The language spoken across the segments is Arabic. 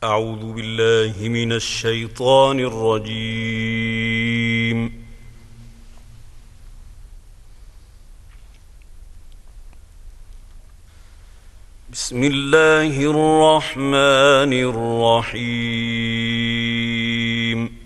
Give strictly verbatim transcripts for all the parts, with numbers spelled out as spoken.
أعوذ بالله من الشيطان الرجيم. بسم الله الرحمن الرحيم.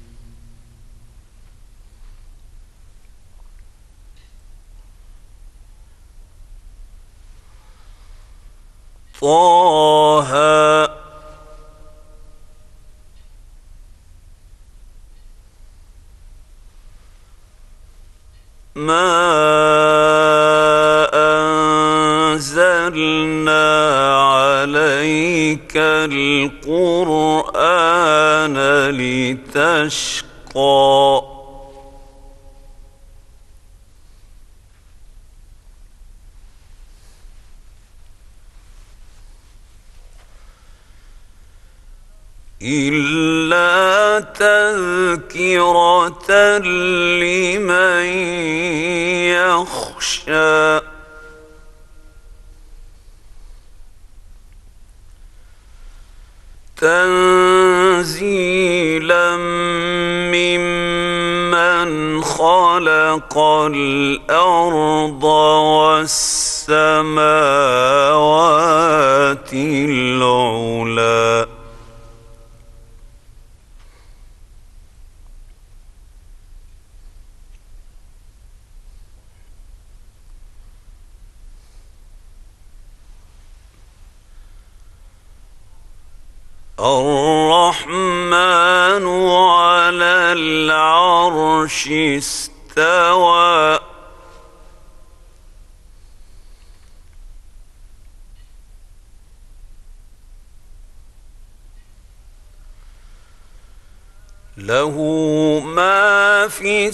طه ما أنزلنا عليك القرآن لتشقى إلا تذكرة لمن يخشى تنزيلا ممن خلق الأرض والسماوات العلى الرحمن على العرش استوى له ما في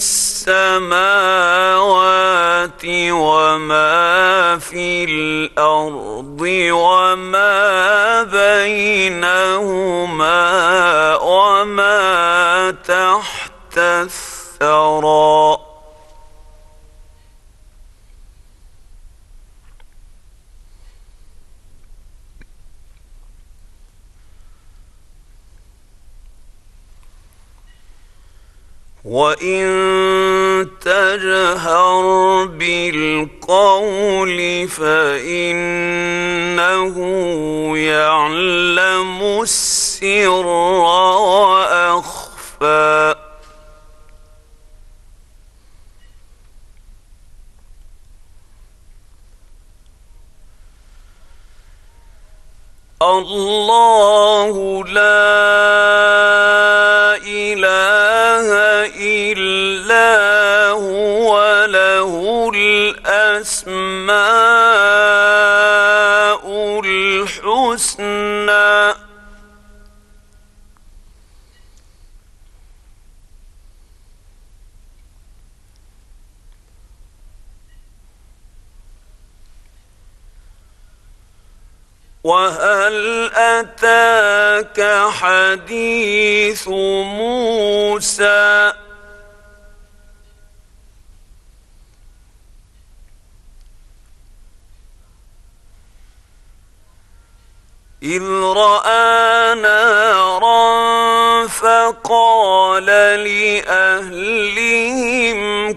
السماوات وما في الأرض وما بينهما وما تحت الثرى وإن تجهر بالقول فإنه يعلم السر وأخفى الله لا إله إلا هو له الأسماء الحسنى وهل أتاك حديث موسى إذ رأى نارا فقال لأهلهم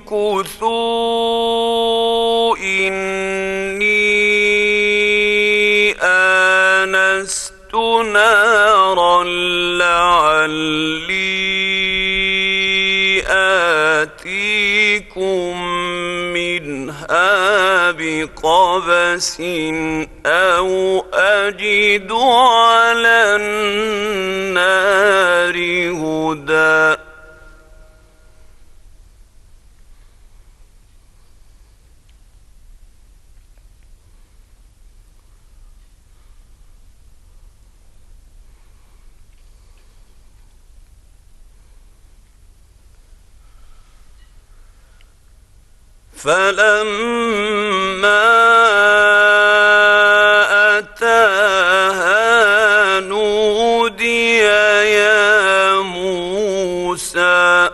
كثوا إني آنست نارا لعلي آتيكم منها بقبس أو أجد على النار هدى فلما أتاها نودي يا موسى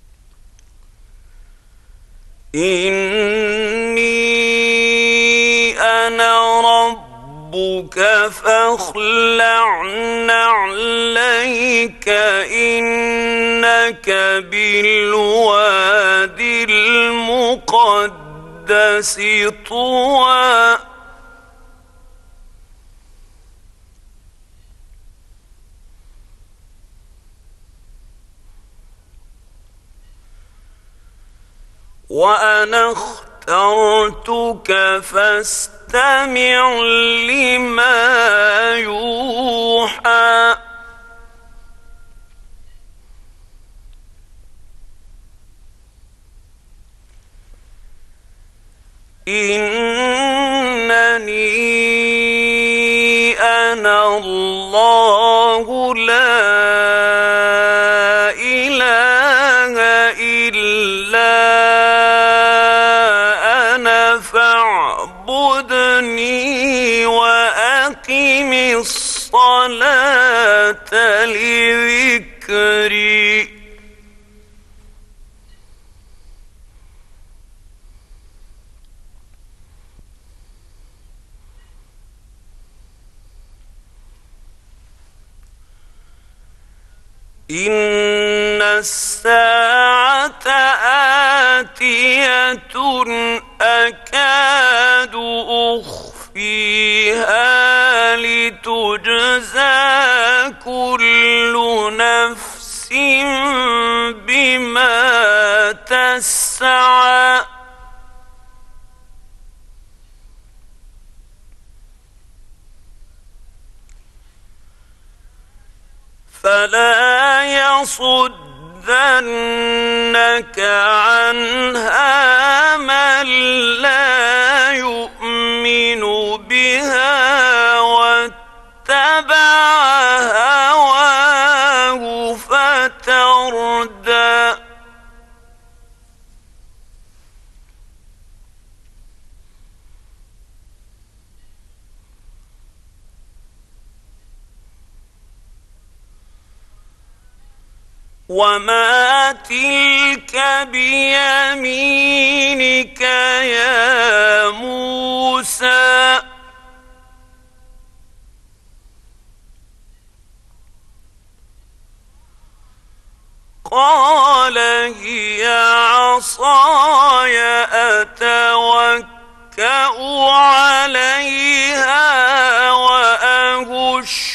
إني أنا ربك فاخلع نعليك إنك بالوادي المقدس طوى وأنا اخترتك فاستمع لما يوحى إنني أنا الله لا إله إلا أنا فاعبدني وأقم الصلاة لذكري إن الساعة آتية أكاد أخفيها لتجزى كل نفس بما تسعى فلا يصدنك عنها من لا يؤمن بها واتبع هواه فتردى وما تلك بيمينك يا موسى قال هي عصاي أتوكأ عليها وأهش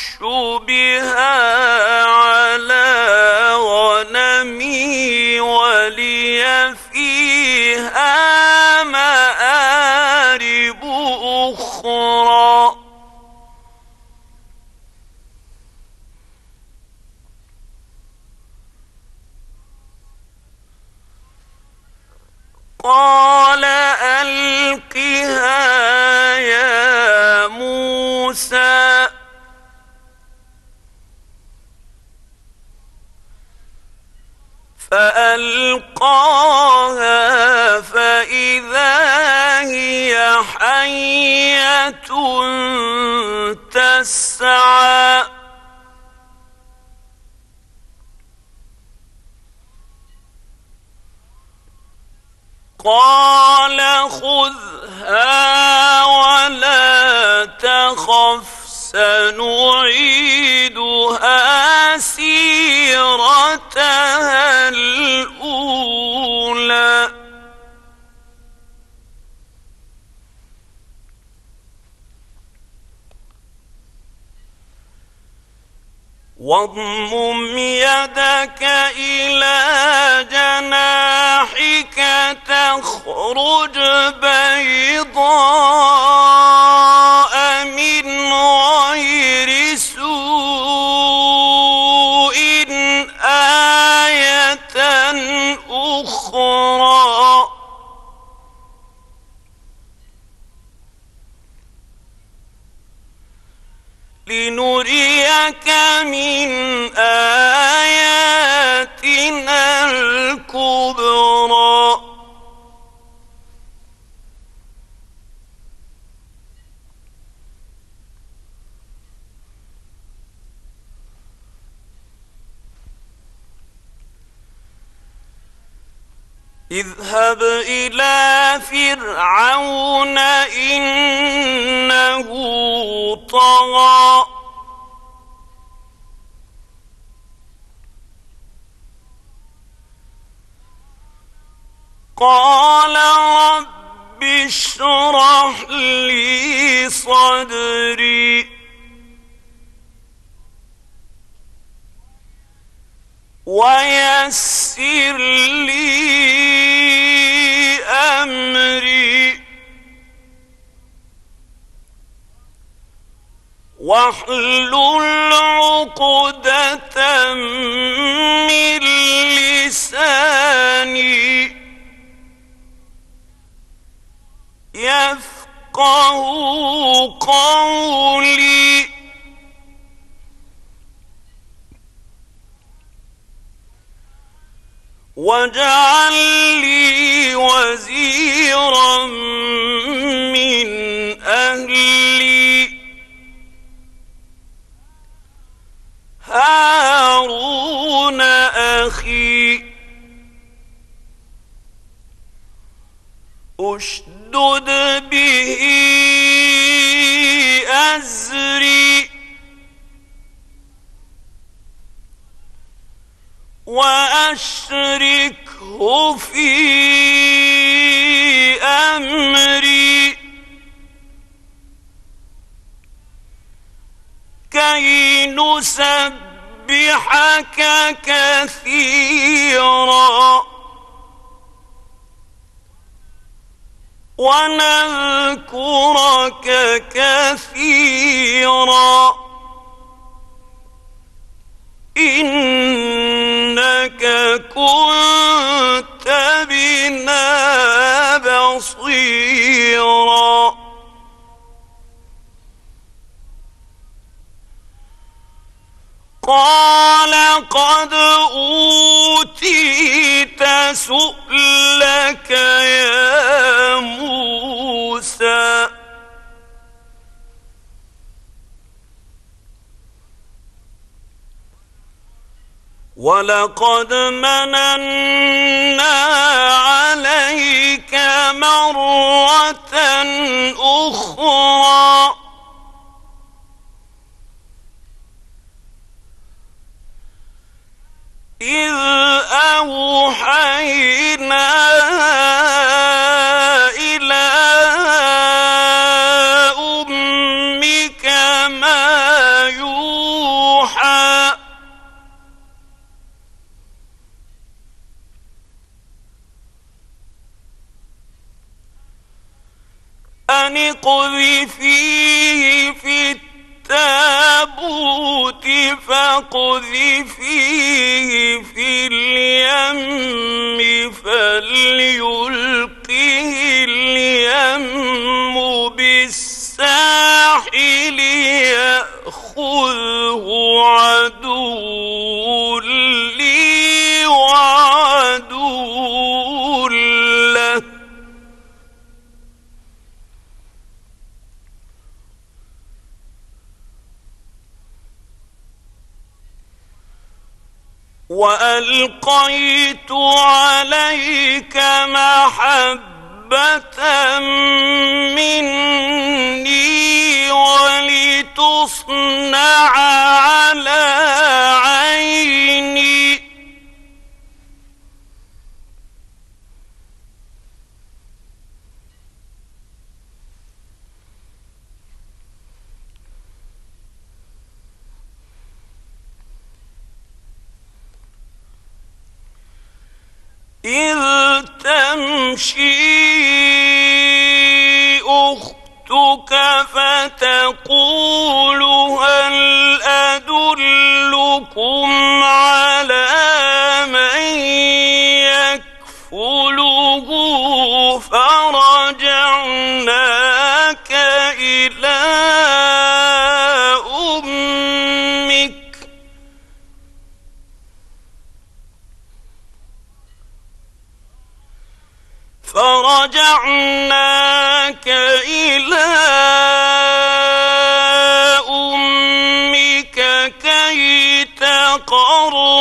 بها على غنمي ولي فيها مآرب أخرى قال ألقها يا موسى فألقاها فإذا هي حية تسعى قال خذها ولا تخف سنعيدها سيرتها الأولى واضمم يدك إلى جناحك تخرج بيضاء من غير سوء آية أخرى لنريك من آياتنا الكبرى اذهب إلى فرعون إنه طغى قال رب اشرح لي صدري ويسر لي أمري واحلل عقدة من لساني يفقهوا قولي واجعل لي وزيرا من أهلي هارون أخي اشدد به أزري وأشركه في أمري كي نسبحك كثيرا ونذكرك كثيرا إنك كنت بنا بصيرا قال قد أوتيت سؤلك يا موسى ولقد مننا عليك مرة أخرى إذ أوحينا إلى أمك ما يوحى أن اقذفيه في التابوت فاقذفيه في اليم فليلقه اليم بالساحل يأخذه عدو لي وعدو له وألقيت عليك محبة مني ولتصنع على عيني إذ تمشي أختك فتقول هل أدلكم على من يكفله فرجعناك إلى أمك فرجعناك إلى أمك كي تقر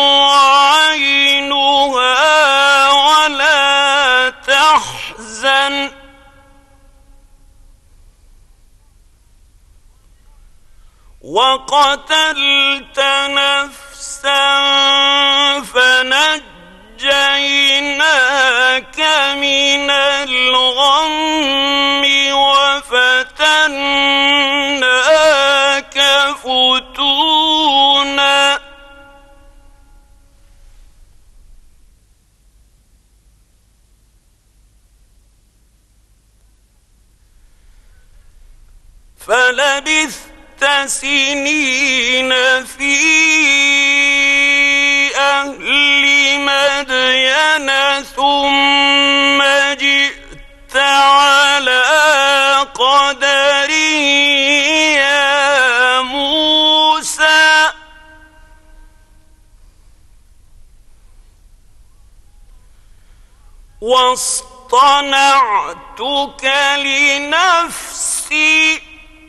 وقتلت نفسا فنجيناك من الغم وفتناك فتونا فلبثت سنين في أهل مدين ثم جئت على قدر يا موسى واصطنعتك لنفسي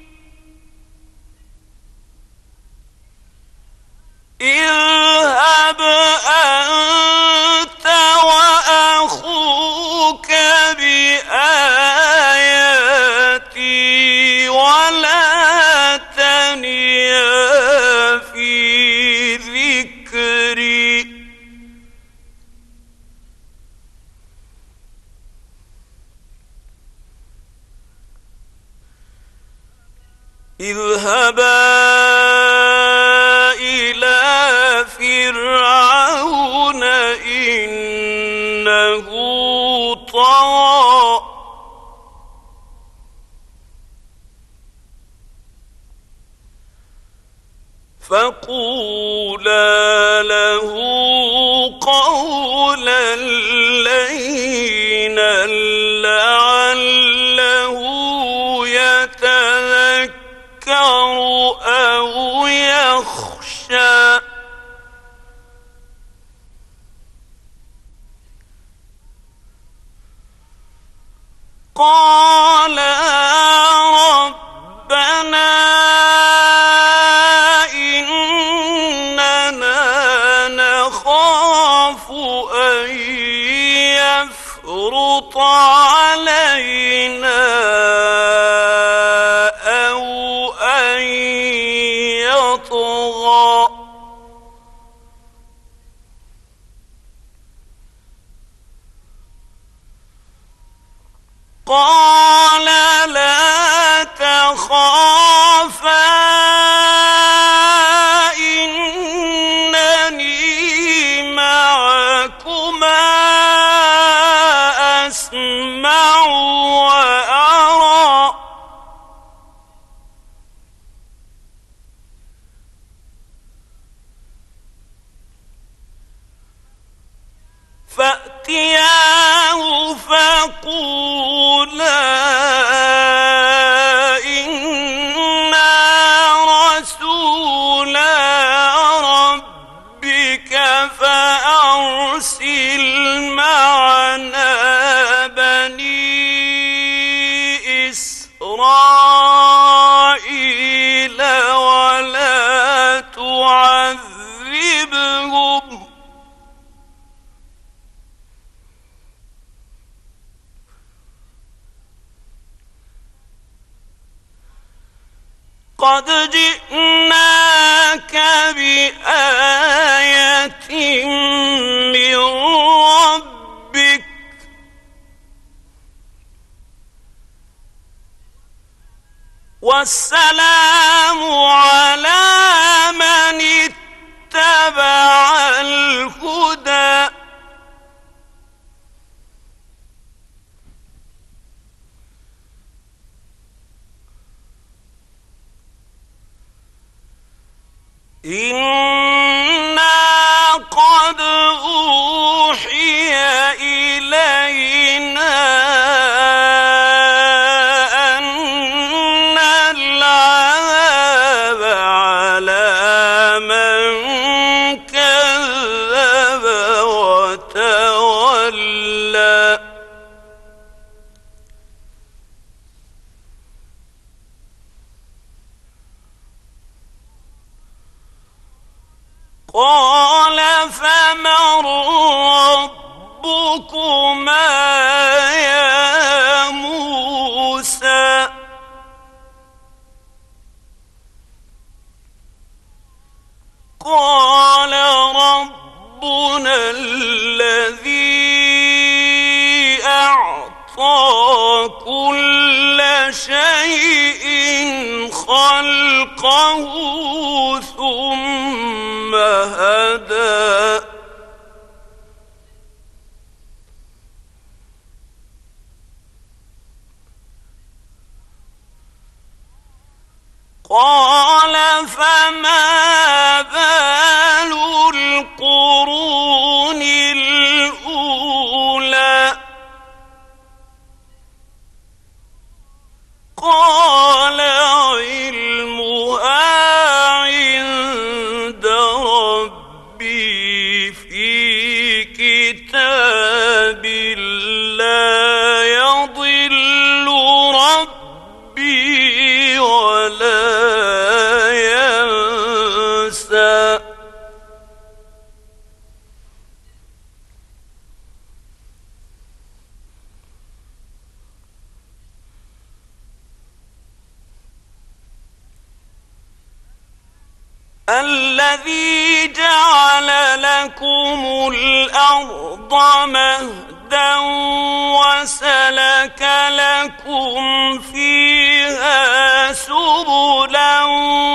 اذهب أنت وأخوك بآياتي ولا تنيا في ذكري اذهبا فرعون إنه طغى فقولا له قولا لينا لعله يتذكر أو يخشى قال ربنا إننا نخاف أن يفرط علينا أو أن يطغى قال لا تخافا إنني معكما أسمع وأرى فأتياه فقولا إنا رسولا ربك فأرسل معنا بني إسرائيل ولا تعذبهم قد جئناك بآية من ربك والسلام على من اتبع الهدى إنا قد أوحي إلينا أن العذاب على من كذب وتولى قال فمن ربكما يا موسى الذي أعطى كل شيء خلقه ثم هدى قال فما بال القرون الأولى قال علمها عند ربي في كتاب لا يضل ربي ولا ينسى الذي جعل لكم الأرض مهدا وسلك لكم فيها سبلا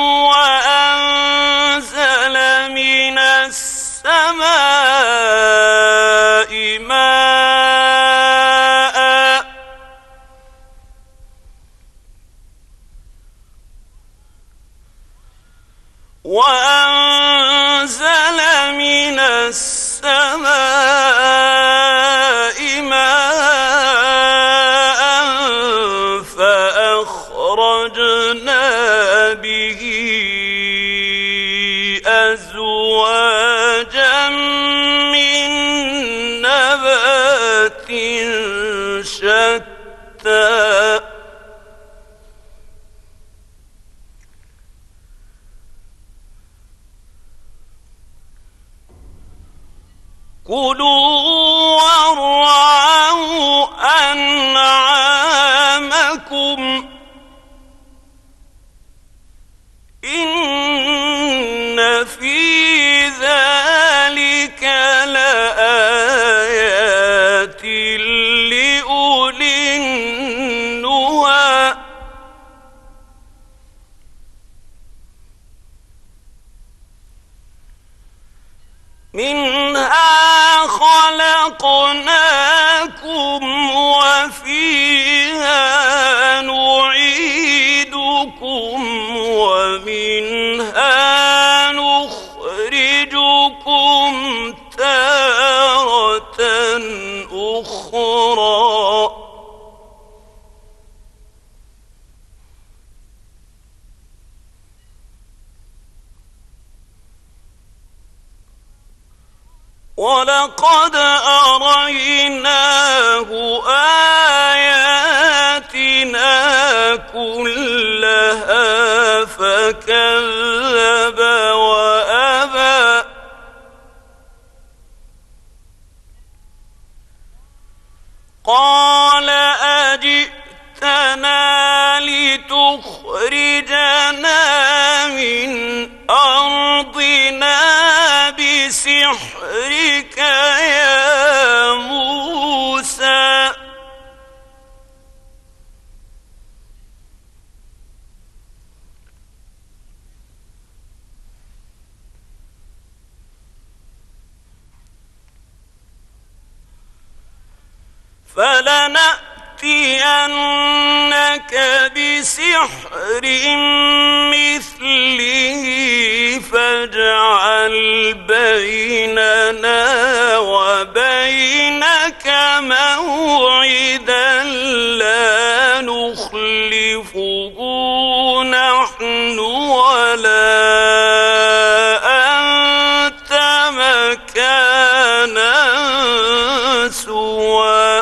وأنزل من السماء ماء وأنزل من السماء ماء فأخرجنا به أزواجا من نبات شتى كلوا وارعوا أنعامكم إن في ذلك لآيات لأولي النهى منها خلقناكم وفيها نعيدكم ومنها نخرجكم تارة أخرى ولقد أريناه آياتنا كلها فكذب وأبى قال أجئتنا لتخرجنا من أرضنا بسحرك يا موسى فلنأتينك بسحر مثله فاجعل بيننا وبينك موعدا لا نخلفه نحن ولا أنت مكانا سوى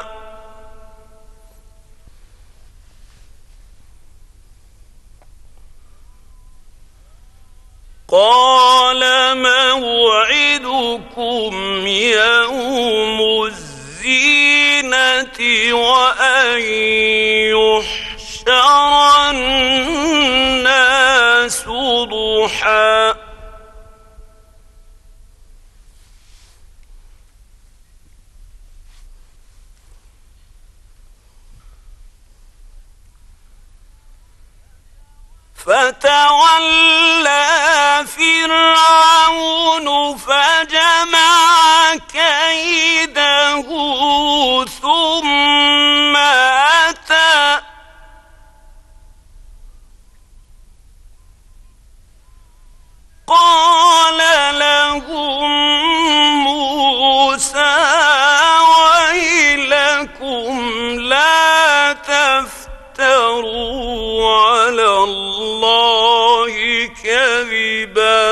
قال موعدكم يوم الزينة وأن يحشر الناس ضحى فتولى فرعون فجمع كيده ثم أتى قال لهم موسى ويلكم لا تفتروا على الله كذبا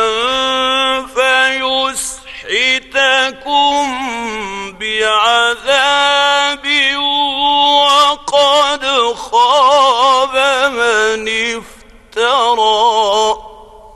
فيسحتكم بعذاب وقد خاب من افترى.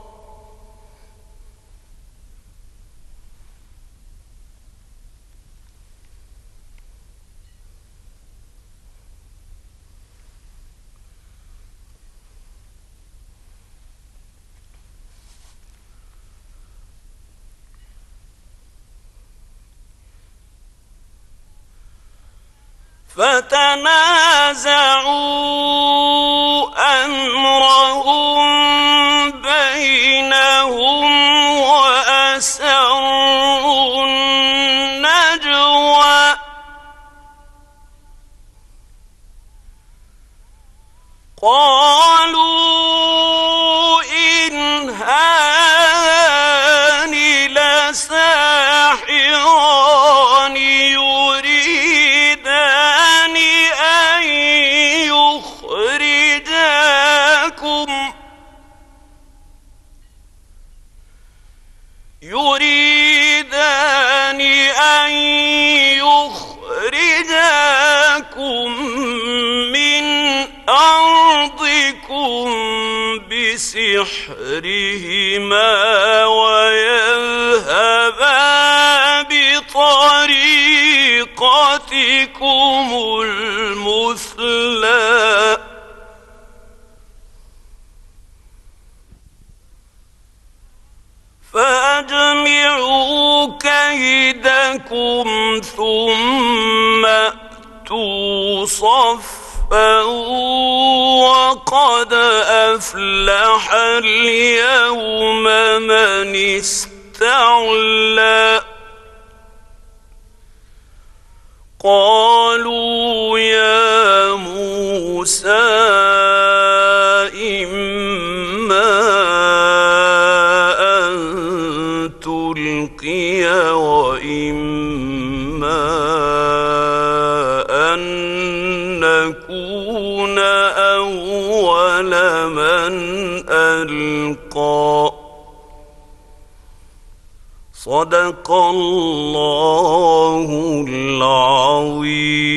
فتنازعوا أمرهم بينهم وأسروا النجوى قالوا إن هذان لساحران يريدان أن يخرجاكم يريدان أن يخرجاكم من أرضكم بسحرهما ويذهبا بطريقتكم المثلى فأجمعوا كيدكم ثم أتوا صفا وقد أفلح اليوم من استعلى قالوا يا موسى إما أن تلقي وإما أن نكون أول من ألقى. صدق الله العظيم.